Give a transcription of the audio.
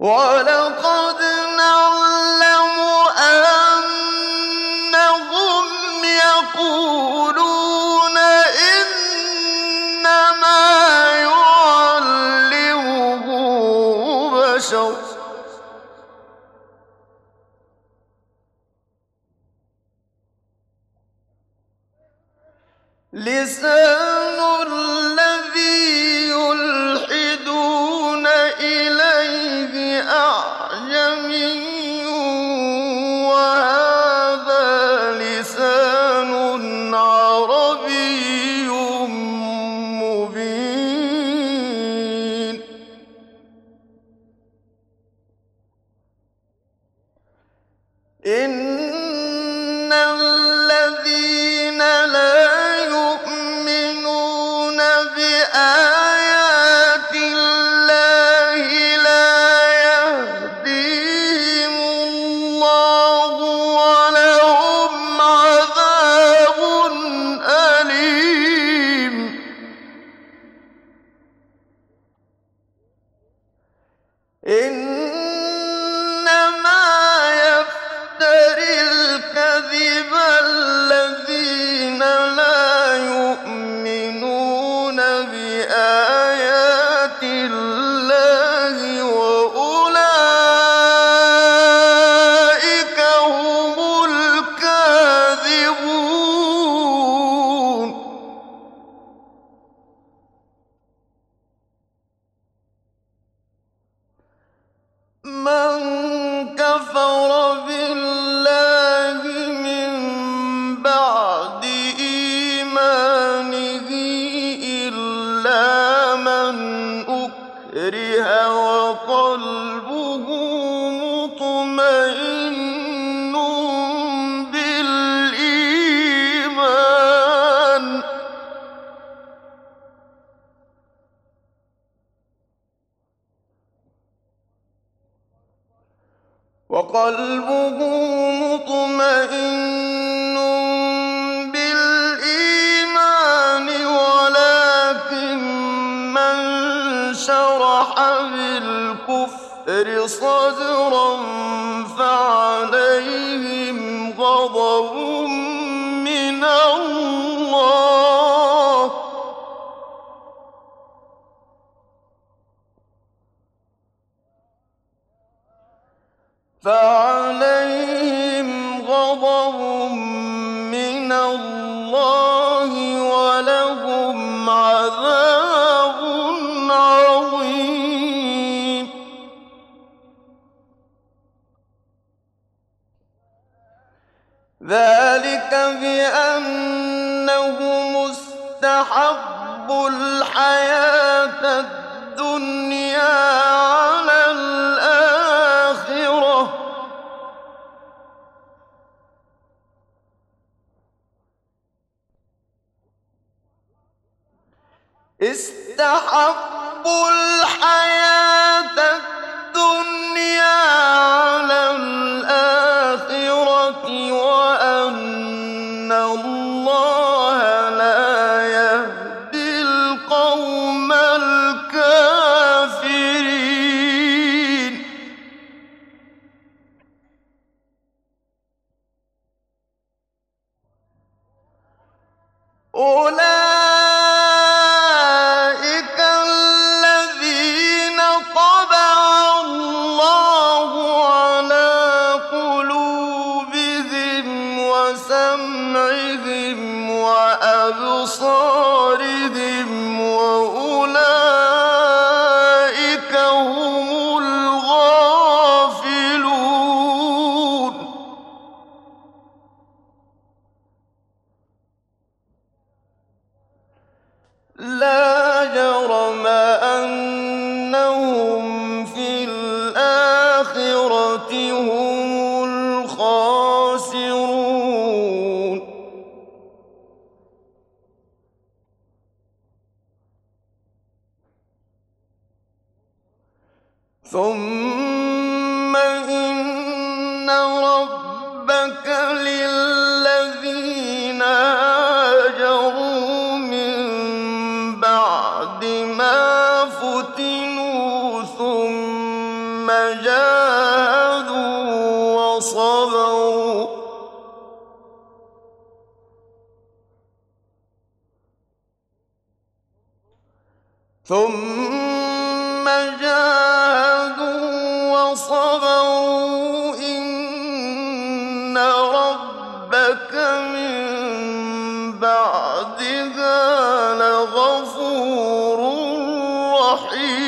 وَلَقَدْ نَعْلَمُ أَنَّهُمْ يَقُولُونَ إِنَّمَا يُعَلِّمُهُ بَشَرٌ لِّسَانُ الَّذِي يُلْحِدُونَ إِلَيْهِ أَعْجَمِيٌّ وَهَٰذَا لِسَانٌ عَرَبِيٌّ مُّبِينٌ إِنَّ الَّذِينَ لَا يُؤْمِنُونَ بِآيَاتِ اللَّهِ لَا يَهْدِيهِمُ اللَّهُ وَلَهُمْ عَذَابٌ أَلِيمٌ إِنَّمَا يَفْتَرِي الْكَذِبَ الَّذِينَ لَا يُؤْمِنُونَ بِآيَاتِ اللَّهِ وَأُولَٰئِكَ هُمُ الْكَاذِبُونَ مَن كَفَرَ بِاللَّهِ مِن بَعْدِ إِيمَانِهِ إِلَّا مَنْ أُكْرِهَ وَقَلْبُهُ مُطْمَئِنٌّ بِالْإِيمَانِ وَلَٰكِن مَّن شَرَحَ بِالْكُفْرِ صَدْرًا فَعَلَيْهِمْ غَضَبٌ مِّنَ اللَّهِ وَلَهُمْ عَذَابٌ عَظِيمٌ ذَٰلِكَ بِأَنَّهُمُ اسْتَحَبُّوا الْحَيَاةَ الدُّنْيَا عَلَى الْآخِرَةِ ۖ وَأَنَّ اللَّهَ لَا يَهْدِي الْقَوْمَ الْكَافِرِينَ أُولَٰئِكَ الَّذِينَ طَبَعَ اللَّهُ عَلَىٰ قُلُوبِهِمْ وَسَمْعِهِمْ وَأَبْصَارِهِمْ ۖ وَأُولَٰئِكَ هُمُ الْغَافِلُونَ لَا جَرَمَ أَنَّهُمْ فِي الْآخِرَةِ هُمُ الْخَاسِرُونَ ثُمَّ إِنَّ رَبَّكَ لِلَّذِينَ هَاجَرُوا مِن بَعْدِ مَا فُتِنُوا ثُمَّ جاهدوا وصبروا إن ربك من بعدها لغفور رحيم.